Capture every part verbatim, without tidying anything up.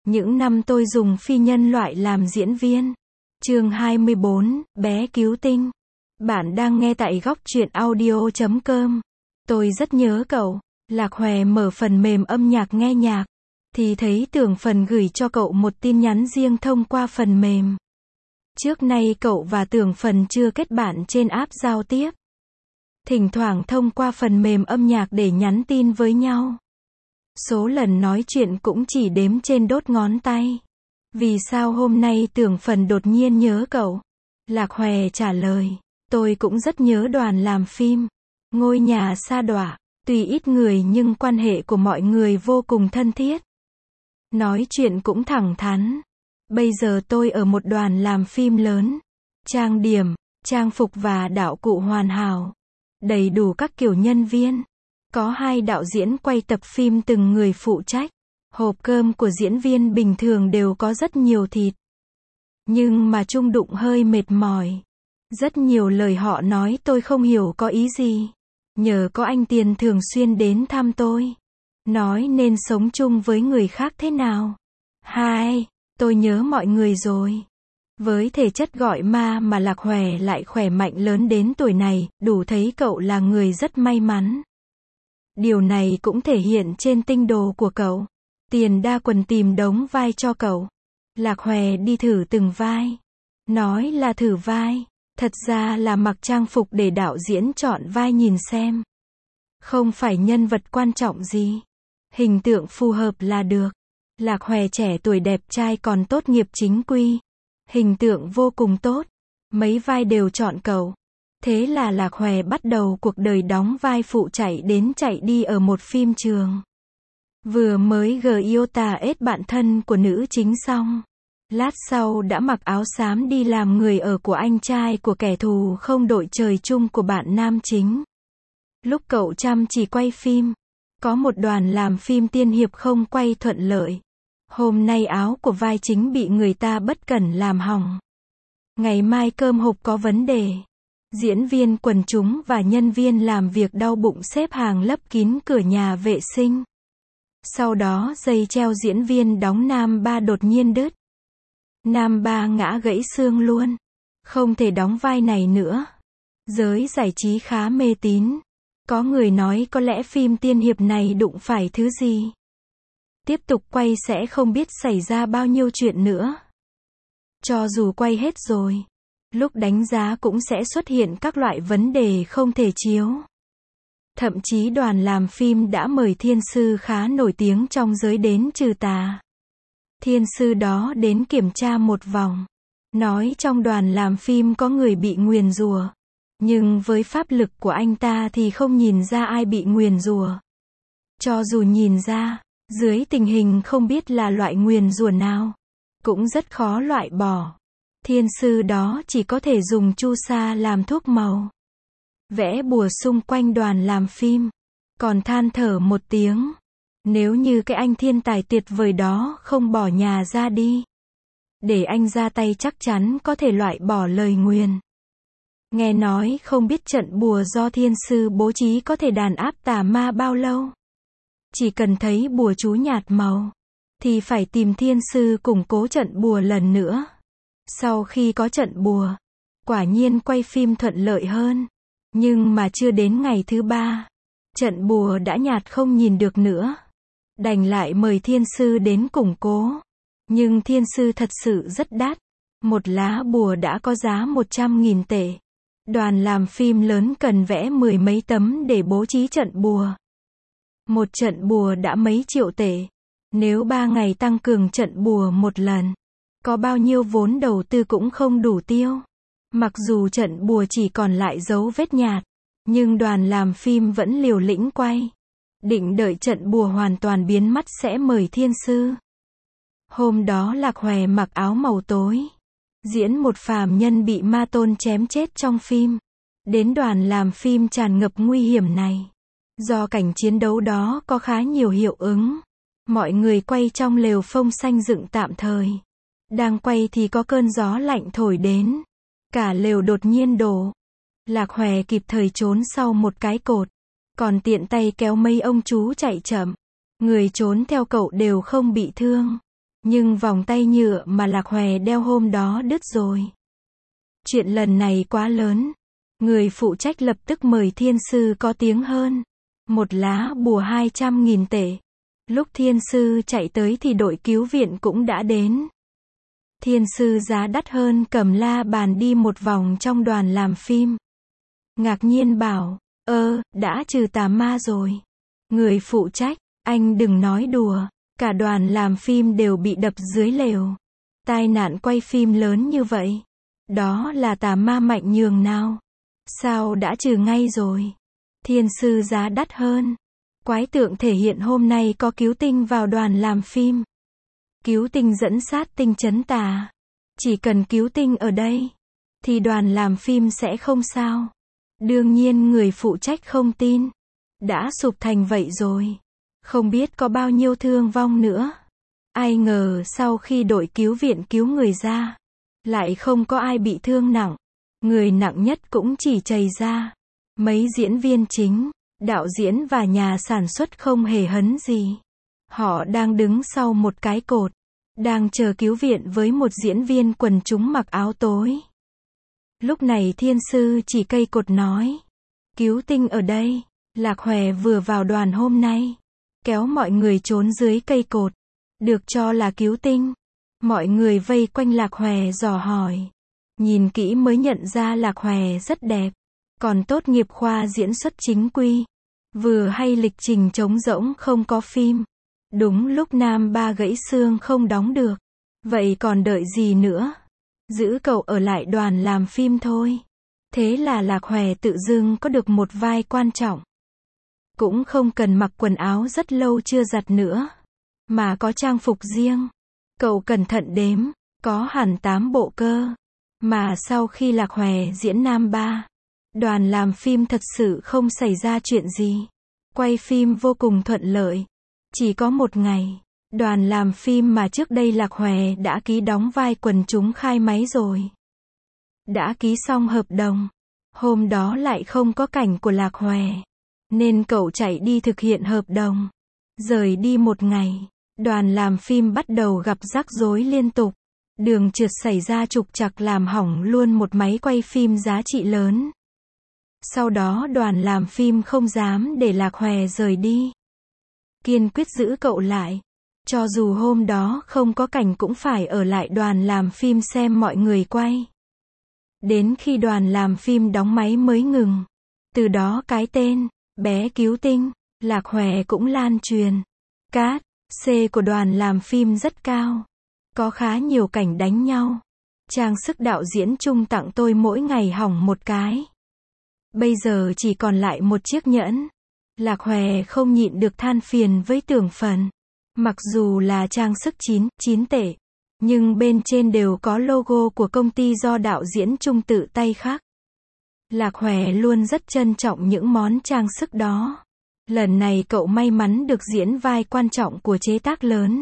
Những năm tôi dùng phi nhân loại làm diễn viên. Chương hai mươi bốn, bé cứu tinh. Bạn đang nghe tại góc truyện audio chấm com. Tôi rất nhớ cậu. Lạc Hòe mở phần mềm âm nhạc nghe nhạc. Thì thấy Tưởng Phần gửi cho cậu một tin nhắn riêng thông qua phần mềm. Trước nay cậu và Tưởng Phần chưa kết bạn trên app giao tiếp. Thỉnh thoảng thông qua phần mềm âm nhạc để nhắn tin với nhau. Số lần nói chuyện cũng chỉ đếm trên đốt ngón tay. Vì sao hôm nay Tưởng Phần đột nhiên nhớ cậu? Lạc Hòe trả lời. Tôi cũng rất nhớ đoàn làm phim. Ngôi nhà sa đọa. Tuy ít người nhưng quan hệ của mọi người vô cùng thân thiết. Nói chuyện cũng thẳng thắn. Bây giờ tôi ở một đoàn làm phim lớn. Trang điểm, trang phục và đạo cụ hoàn hảo. Đầy đủ các kiểu nhân viên. Có hai đạo diễn quay tập phim từng người phụ trách. Hộp cơm của diễn viên bình thường đều có rất nhiều thịt. Nhưng mà chung đụng hơi mệt mỏi. Rất nhiều lời họ nói tôi không hiểu có ý gì. Nhờ có anh Tiền thường xuyên đến thăm tôi. Nói nên sống chung với người khác thế nào. Hai, tôi nhớ mọi người rồi. Với thể chất gọi ma mà Lạc Hòe lại khỏe mạnh lớn đến tuổi này, đủ thấy cậu là người rất may mắn. Điều này cũng thể hiện trên tinh đồ của cậu. Tiền đa quần tìm đống vai cho cậu. Lạc Hòe đi thử từng vai. Nói là thử vai. Thật ra là mặc trang phục để đạo diễn chọn vai nhìn xem. Không phải nhân vật quan trọng gì. Hình tượng phù hợp là được. Lạc Hòe trẻ tuổi đẹp trai còn tốt nghiệp chính quy. Hình tượng vô cùng tốt. Mấy vai đều chọn cậu. Thế là Lạc Hòe bắt đầu cuộc đời đóng vai phụ chạy đến chạy đi ở một phim trường. Vừa mới Giota ết bạn thân của nữ chính xong. Lát sau đã mặc áo xám đi làm người ở của anh trai của kẻ thù không đội trời chung của bạn nam chính. Lúc cậu chăm chỉ quay phim, có một đoàn làm phim tiên hiệp không quay thuận lợi. Hôm nay áo của vai chính bị người ta bất cẩn làm hỏng. Ngày mai cơm hộp có vấn đề. Diễn viên quần chúng và nhân viên làm việc đau bụng xếp hàng lấp kín cửa nhà vệ sinh. Sau đó dây treo diễn viên đóng nam ba đột nhiên đứt. Nam ba ngã gãy xương luôn. Không thể đóng vai này nữa. Giới giải trí khá mê tín. Có người nói có lẽ phim tiên hiệp này đụng phải thứ gì. Tiếp tục quay sẽ không biết xảy ra bao nhiêu chuyện nữa. Cho dù quay hết rồi, lúc đánh giá cũng sẽ xuất hiện các loại vấn đề không thể chiếu. Thậm chí đoàn làm phim đã mời thiên sư khá nổi tiếng trong giới đến trừ tà. Thiên sư đó đến kiểm tra một vòng. Nói trong đoàn làm phim có người bị nguyền rủa. Nhưng với pháp lực của anh ta thì không nhìn ra ai bị nguyền rủa. Cho dù nhìn ra, dưới tình hình không biết là loại nguyền rủa nào, cũng rất khó loại bỏ. Thiên sư đó chỉ có thể dùng chu sa làm thuốc màu. Vẽ bùa xung quanh đoàn làm phim. Còn than thở một tiếng. Nếu như cái anh thiên tài tuyệt vời đó không bỏ nhà ra đi. Để anh ra tay chắc chắn có thể loại bỏ lời nguyền. Nghe nói không biết trận bùa do thiên sư bố trí có thể đàn áp tà ma bao lâu. Chỉ cần thấy bùa chú nhạt màu, thì phải tìm thiên sư củng cố trận bùa lần nữa. Sau khi có trận bùa, quả nhiên quay phim thuận lợi hơn. Nhưng mà chưa đến ngày thứ ba, trận bùa đã nhạt không nhìn được nữa. Đành lại mời thiên sư đến củng cố. Nhưng thiên sư thật sự rất đắt. Một lá bùa đã có giá một trăm nghìn tệ. Đoàn làm phim lớn cần vẽ mười mấy tấm để bố trí trận bùa. Một trận bùa đã mấy triệu tệ. Nếu ba ngày tăng cường trận bùa một lần, có bao nhiêu vốn đầu tư cũng không đủ tiêu. Mặc dù trận bùa chỉ còn lại dấu vết nhạt, nhưng đoàn làm phim vẫn liều lĩnh quay. Định đợi trận bùa hoàn toàn biến mất sẽ mời thiên sư. Hôm đó Lạc Hòe mặc áo màu tối. Diễn một phàm nhân bị ma tôn chém chết trong phim. Đến đoàn làm phim tràn ngập nguy hiểm này. Do cảnh chiến đấu đó có khá nhiều hiệu ứng. Mọi người quay trong lều phông xanh dựng tạm thời. Đang quay thì có cơn gió lạnh thổi đến. Cả lều đột nhiên đổ. Lạc Hòe kịp thời trốn sau một cái cột. Còn tiện tay kéo mấy ông chú chạy chậm. Người trốn theo cậu đều không bị thương. Nhưng vòng tay nhựa mà Lạc Hòe đeo hôm đó đứt rồi. Chuyện lần này quá lớn. Người phụ trách lập tức mời thiên sư có tiếng hơn. Một lá bùa hai trăm nghìn tệ. Lúc thiên sư chạy tới thì đội cứu viện cũng đã đến. Thiên sư giá đắt hơn cầm la bàn đi một vòng trong đoàn làm phim. Ngạc nhiên bảo, ơ, đã trừ tà ma rồi. Người phụ trách, anh đừng nói đùa. Cả đoàn làm phim đều bị đập dưới lều. Tai nạn quay phim lớn như vậy. Đó là tà ma mạnh nhường nào. Sao đã trừ ngay rồi. Thiên sư giá đắt hơn. Quái tượng thể hiện hôm nay có cứu tinh vào đoàn làm phim. Cứu tinh dẫn sát tinh trấn tà. Chỉ cần cứu tinh ở đây, thì đoàn làm phim sẽ không sao. Đương nhiên người phụ trách không tin. Đã sụp thành vậy rồi. Không biết có bao nhiêu thương vong nữa. Ai ngờ sau khi đội cứu viện cứu người ra, lại không có ai bị thương nặng. Người nặng nhất cũng chỉ chảy ra. Mấy diễn viên chính, đạo diễn và nhà sản xuất không hề hấn gì. Họ đang đứng sau một cái cột, đang chờ cứu viện với một diễn viên quần chúng mặc áo tối. Lúc này thiên sư chỉ cây cột nói, cứu tinh ở đây. Lạc Hòe vừa vào đoàn hôm nay, kéo mọi người trốn dưới cây cột, được cho là cứu tinh. Mọi người vây quanh Lạc Hòe dò hỏi. Nhìn kỹ mới nhận ra Lạc Hòe rất đẹp, còn tốt nghiệp khoa diễn xuất chính quy. Vừa hay lịch trình trống rỗng không có phim. Đúng lúc nam ba gãy xương không đóng được. Vậy còn đợi gì nữa? Giữ cậu ở lại đoàn làm phim thôi. Thế là Lạc Hòe tự dưng có được một vai quan trọng. Cũng không cần mặc quần áo rất lâu chưa giặt nữa, mà có trang phục riêng. Cậu cẩn thận đếm, có hẳn tám bộ cơ. Mà sau khi Lạc Hòe diễn nam ba, đoàn làm phim thật sự không xảy ra chuyện gì. Quay phim vô cùng thuận lợi. Chỉ có một ngày, đoàn làm phim mà trước đây Lạc Hòe đã ký đóng vai quần chúng khai máy rồi. Đã ký xong hợp đồng. Hôm đó lại không có cảnh của Lạc Hòe, nên cậu chạy đi thực hiện hợp đồng. Rời đi một ngày, đoàn làm phim bắt đầu gặp rắc rối liên tục. Đường trượt xảy ra trục trặc làm hỏng luôn một máy quay phim giá trị lớn. Sau đó đoàn làm phim không dám để Lạc Hòe rời đi. Kiên quyết giữ cậu lại. Cho dù hôm đó không có cảnh cũng phải ở lại đoàn làm phim xem mọi người quay. Đến khi đoàn làm phim đóng máy mới ngừng. Từ đó cái tên, bé cứu tinh, Lạc Hòe cũng lan truyền. Cát, C của đoàn làm phim rất cao. Có khá nhiều cảnh đánh nhau. Trang sức đạo diễn Trung tặng tôi mỗi ngày hỏng một cái. Bây giờ chỉ còn lại một chiếc nhẫn. Lạc Hòe không nhịn được than phiền với Tưởng Phần. Mặc dù là trang sức chín, chín tệ, nhưng bên trên đều có logo của công ty do đạo diễn Trung tự tay khắc. Lạc Hòe luôn rất trân trọng những món trang sức đó. Lần này cậu may mắn được diễn vai quan trọng của chế tác lớn.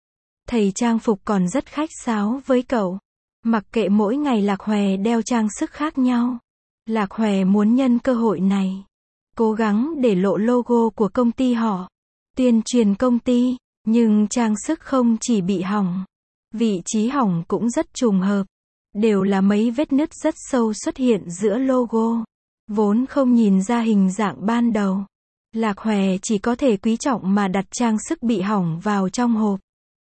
Thầy trang phục còn rất khách sáo với cậu. Mặc kệ mỗi ngày Lạc Hòe đeo trang sức khác nhau. Lạc Hòe muốn nhân cơ hội này, cố gắng để lộ logo của công ty họ. Tuyên truyền công ty, nhưng trang sức không chỉ bị hỏng. Vị trí hỏng cũng rất trùng hợp. Đều là mấy vết nứt rất sâu xuất hiện giữa logo. Vốn không nhìn ra hình dạng ban đầu. Lạc Hòe chỉ có thể quý trọng mà đặt trang sức bị hỏng vào trong hộp.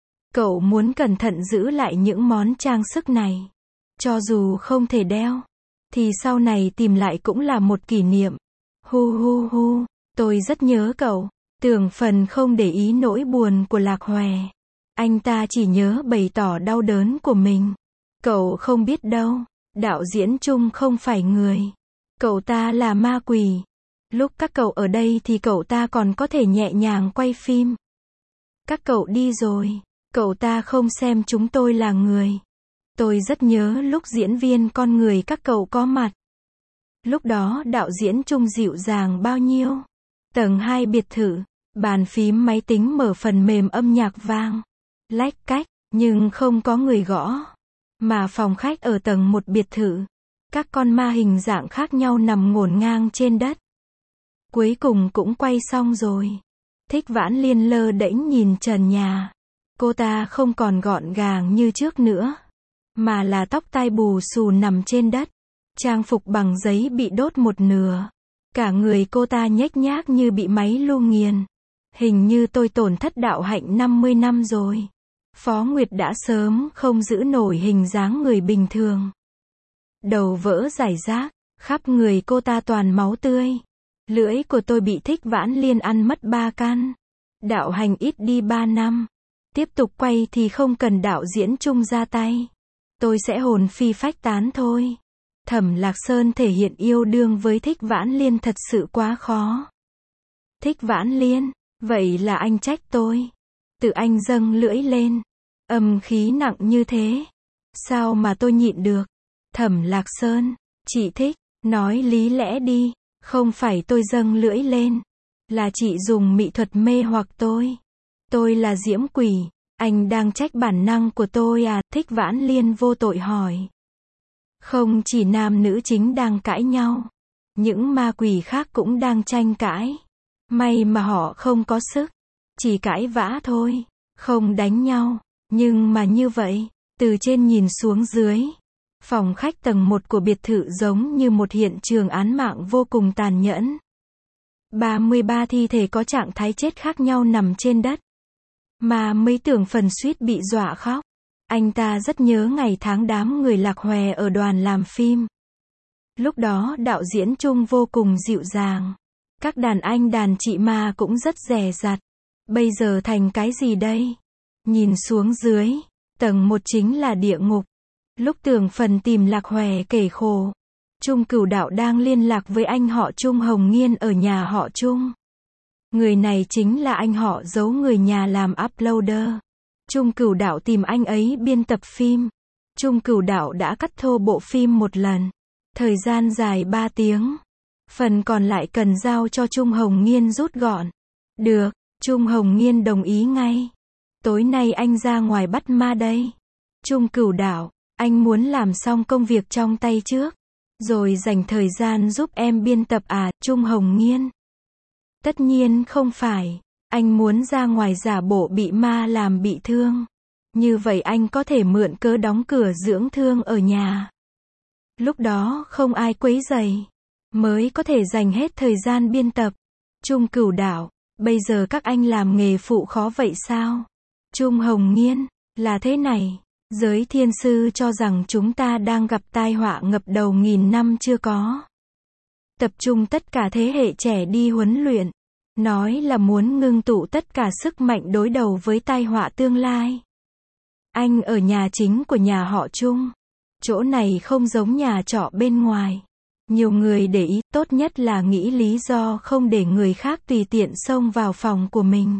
Cậu muốn cẩn thận giữ lại những món trang sức này. Cho dù không thể đeo, thì sau này tìm lại cũng là một kỷ niệm. Hu hu hu, tôi rất nhớ cậu. Tưởng Phần không để ý nỗi buồn của Lạc Hòe. Anh ta chỉ nhớ bày tỏ đau đớn của mình. Cậu không biết đâu, đạo diễn Trung không phải người. Cậu ta là ma quỷ. Lúc các cậu ở đây thì cậu ta còn có thể nhẹ nhàng quay phim. Các cậu đi rồi, cậu ta không xem chúng tôi là người. Tôi rất nhớ lúc diễn viên con người các cậu có mặt. Lúc đó đạo diễn Trung dịu dàng bao nhiêu. Tầng hai biệt thự, bàn phím máy tính mở phần mềm âm nhạc vang. Lách cách, nhưng không có người gõ. Mà phòng khách ở tầng một biệt thự. Các con ma hình dạng khác nhau nằm ngổn ngang trên đất. Cuối cùng cũng quay xong rồi. Thích Vãn Liên lơ đễnh nhìn trần nhà. Cô ta không còn gọn gàng như trước nữa, mà là tóc tai bù xù nằm trên đất, trang phục bằng giấy bị đốt một nửa. Cả người cô ta nhếch nhác như bị máy lu nghiền. Hình như tôi tổn thất đạo hạnh năm mươi năm rồi. Phó Nguyệt đã sớm không giữ nổi hình dáng người bình thường. Đầu vỡ rải rác, khắp người cô ta toàn máu tươi. Lưỡi của tôi bị Thích Vãn Liên ăn mất ba căn. Đạo hành ít đi ba năm. Tiếp tục quay thì không cần đạo diễn chung ra tay. Tôi sẽ hồn phi phách tán thôi. Thẩm Lạc Sơn thể hiện yêu đương với Thích Vãn Liên thật sự quá khó. Thích Vãn Liên, vậy là anh trách tôi. Tự anh dâng lưỡi lên. Âm khí nặng như thế. Sao mà tôi nhịn được? Thẩm Lạc Sơn, chị thích, nói lý lẽ đi. Không phải tôi dâng lưỡi lên. Là chị dùng mị thuật mê hoặc tôi. Tôi là diễm quỷ. Anh đang trách bản năng của tôi à? Thích Vãn Liên vô tội hỏi. Không chỉ nam nữ chính đang cãi nhau. Những ma quỷ khác cũng đang tranh cãi. May mà họ không có sức. Chỉ cãi vã thôi. Không đánh nhau. Nhưng mà như vậy, từ trên nhìn xuống dưới. Phòng khách tầng một của biệt thự giống như một hiện trường án mạng vô cùng tàn nhẫn. ba mươi ba thi thể có trạng thái chết khác nhau nằm trên đất. Mà mấy tưởng phần suýt bị dọa khóc. Anh ta rất nhớ ngày tháng đám người lạc hòe ở đoàn làm phim. Lúc đó đạo diễn Chung vô cùng dịu dàng. Các đàn anh đàn chị ma cũng rất dè dặt. Bây giờ thành cái gì đây? Nhìn xuống dưới, tầng một chính là địa ngục. Lúc tưởng phần tìm lạc hòe kể khổ. Chung Cửu Đạo đang liên lạc với anh họ Chung Hồng Nghiên ở nhà họ Chung. Người này chính là anh họ giấu người nhà làm uploader. Chung Cửu Đạo tìm anh ấy biên tập phim. Chung Cửu Đạo đã cắt thô bộ phim một lần. Thời gian dài ba tiếng. Phần còn lại cần giao cho Chung Hồng Nghiên rút gọn. Được, Chung Hồng Nghiên đồng ý ngay. Tối nay anh ra ngoài bắt ma đây. Chung Cửu Đạo, anh muốn làm xong công việc trong tay trước. Rồi dành thời gian giúp em biên tập à? Chung Hồng Nghiên. Tất nhiên không phải. Anh muốn ra ngoài giả bộ bị ma làm bị thương. Như vậy anh có thể mượn cớ đóng cửa dưỡng thương ở nhà. Lúc đó không ai quấy rầy. Mới có thể dành hết thời gian biên tập. Chung Cửu Đạo, bây giờ các anh làm nghề phụ khó vậy sao? Chung Hồng Nghiên, là thế này. Giới thiên sư cho rằng chúng ta đang gặp tai họa ngập đầu nghìn năm chưa có. Tập trung tất cả thế hệ trẻ đi huấn luyện. Nói là muốn ngưng tụ tất cả sức mạnh đối đầu với tai họa tương lai. Anh ở nhà chính của nhà họ Chung. Chỗ này không giống nhà trọ bên ngoài. Nhiều người để ý, tốt nhất là nghĩ lý do không để người khác tùy tiện xông vào phòng của mình.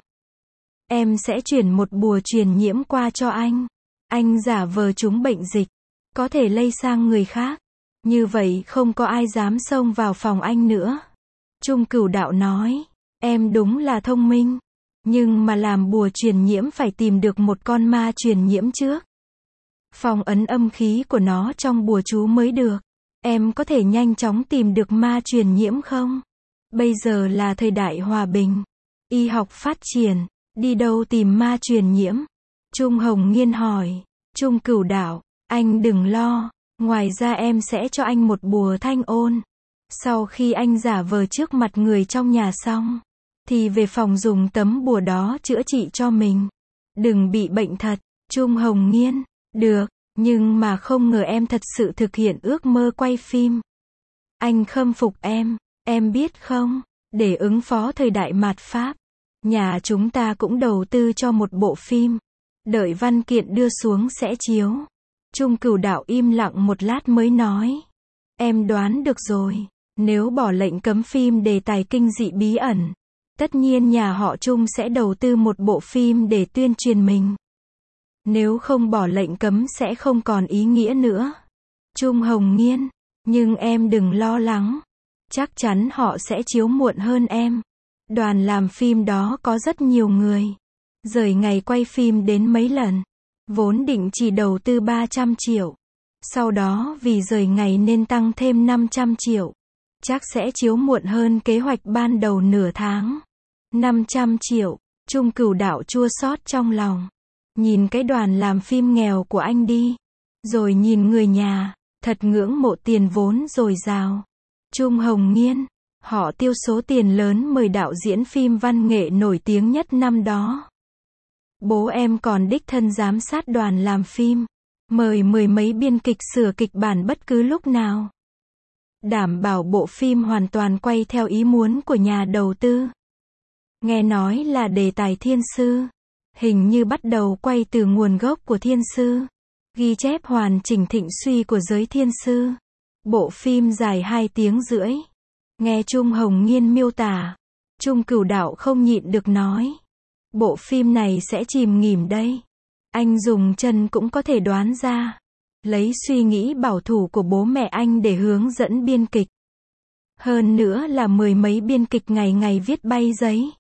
Em sẽ chuyển một bùa truyền nhiễm qua cho anh. Anh giả vờ trúng bệnh dịch. Có thể lây sang người khác. Như vậy không có ai dám xông vào phòng anh nữa. Chung Cửu Đạo nói. Em đúng là thông minh. Nhưng mà làm bùa truyền nhiễm phải tìm được một con ma truyền nhiễm trước. Phong ấn âm khí của nó trong bùa chú mới được. Em có thể nhanh chóng tìm được ma truyền nhiễm không? Bây giờ là thời đại hòa bình. Y học phát triển. Đi đâu tìm ma truyền nhiễm? Chung Hồng Nghiên hỏi. Chung Cửu Đạo, anh đừng lo. Ngoài ra em sẽ cho anh một bùa thanh ôn. Sau khi anh giả vờ trước mặt người trong nhà xong, thì về phòng dùng tấm bùa đó chữa trị cho mình. Đừng bị bệnh thật. Chung Hồng Nghiên, được, nhưng mà không ngờ em thật sự thực hiện ước mơ quay phim. Anh khâm phục em, em biết không, để ứng phó thời đại mạt Pháp, nhà chúng ta cũng đầu tư cho một bộ phim. Đợi văn kiện đưa xuống sẽ chiếu. Chung Cửu Đạo im lặng một lát mới nói. Em đoán được rồi, nếu bỏ lệnh cấm phim đề tài kinh dị bí ẩn, tất nhiên nhà họ Chung sẽ đầu tư một bộ phim để tuyên truyền mình. Nếu không bỏ lệnh cấm sẽ không còn ý nghĩa nữa. Chung Hồng Nghiên, nhưng em đừng lo lắng. Chắc chắn họ sẽ chiếu muộn hơn em. Đoàn làm phim đó có rất nhiều người. Rời ngày quay phim đến mấy lần. Vốn định chỉ đầu tư ba trăm triệu. Sau đó vì rời ngày nên tăng thêm năm trăm triệu. Chắc sẽ chiếu muộn hơn kế hoạch ban đầu nửa tháng. năm trăm triệu. Chung Cửu Đạo chua xót trong lòng. Nhìn cái đoàn làm phim nghèo của anh đi. Rồi nhìn người nhà, thật ngưỡng mộ tiền vốn dồi dào. Trung Hồng Nghiên, họ tiêu số tiền lớn mời đạo diễn phim văn nghệ nổi tiếng nhất năm đó. Bố em còn đích thân giám sát đoàn làm phim, mời mười mấy biên kịch sửa kịch bản bất cứ lúc nào. Đảm bảo bộ phim hoàn toàn quay theo ý muốn của nhà đầu tư. Nghe nói là đề tài thiên sư, hình như bắt đầu quay từ nguồn gốc của thiên sư. Ghi chép hoàn chỉnh thịnh suy của giới thiên sư. Bộ phim dài hai tiếng rưỡi. Nghe Trung Hồng Nghiên miêu tả, Trung Cửu Đạo không nhịn được nói. Bộ phim này sẽ chìm nghỉm đây. Anh dùng chân cũng có thể đoán ra. Lấy suy nghĩ bảo thủ của bố mẹ anh để hướng dẫn biên kịch. Hơn nữa là mười mấy biên kịch ngày ngày viết bay giấy.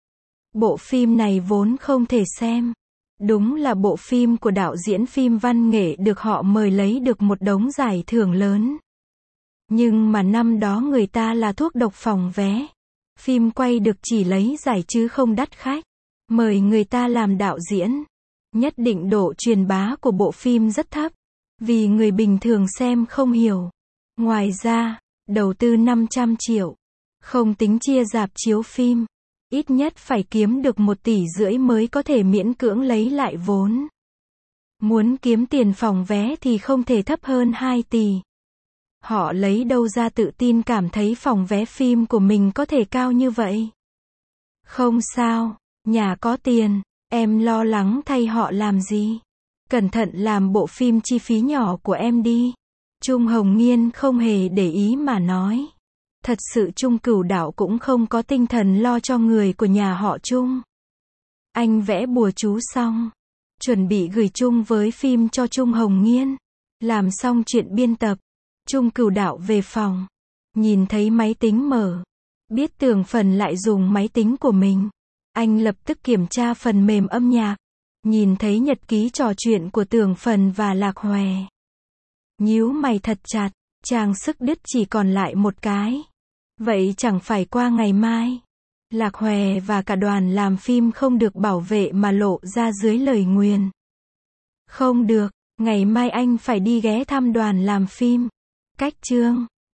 Bộ phim này vốn không thể xem. Đúng là bộ phim của đạo diễn phim văn nghệ được họ mời lấy được một đống giải thưởng lớn. Nhưng mà năm đó người ta là thuốc độc phòng vé. Phim quay được chỉ lấy giải chứ không đắt khách. Mời người ta làm đạo diễn. Nhất định độ truyền bá của bộ phim rất thấp. Vì người bình thường xem không hiểu. Ngoài ra, đầu tư năm trăm triệu. Không tính chia rạp chiếu phim. Ít nhất phải kiếm được một tỷ rưỡi mới có thể miễn cưỡng lấy lại vốn. Muốn kiếm tiền phòng vé thì không thể thấp hơn hai tỷ. Họ lấy đâu ra tự tin cảm thấy phòng vé phim của mình có thể cao như vậy? Không sao, nhà có tiền, em lo lắng thay họ làm gì? Cẩn thận làm bộ phim chi phí nhỏ của em đi. Trung Hồng Nghiên không hề để ý mà nói. Thật sự Trung Cửu Đạo cũng không có tinh thần lo cho người của nhà họ Trung. Anh vẽ bùa chú xong, chuẩn bị gửi chung với phim cho Trung Hồng Nghiên. Làm xong chuyện biên tập, Trung Cửu Đạo về phòng, nhìn thấy máy tính mở, biết Tường Phần lại dùng máy tính của mình. Anh lập tức kiểm tra phần mềm âm nhạc, nhìn thấy nhật ký trò chuyện của Tường Phần và Lạc Hòe. Nhíu mày thật chặt, trang sức đứt chỉ còn lại một cái. Vậy chẳng phải qua ngày mai, Lạc Hòe và cả đoàn làm phim không được bảo vệ mà lộ ra dưới lời nguyền. Không được, ngày mai anh phải đi ghé thăm đoàn làm phim. Cách chương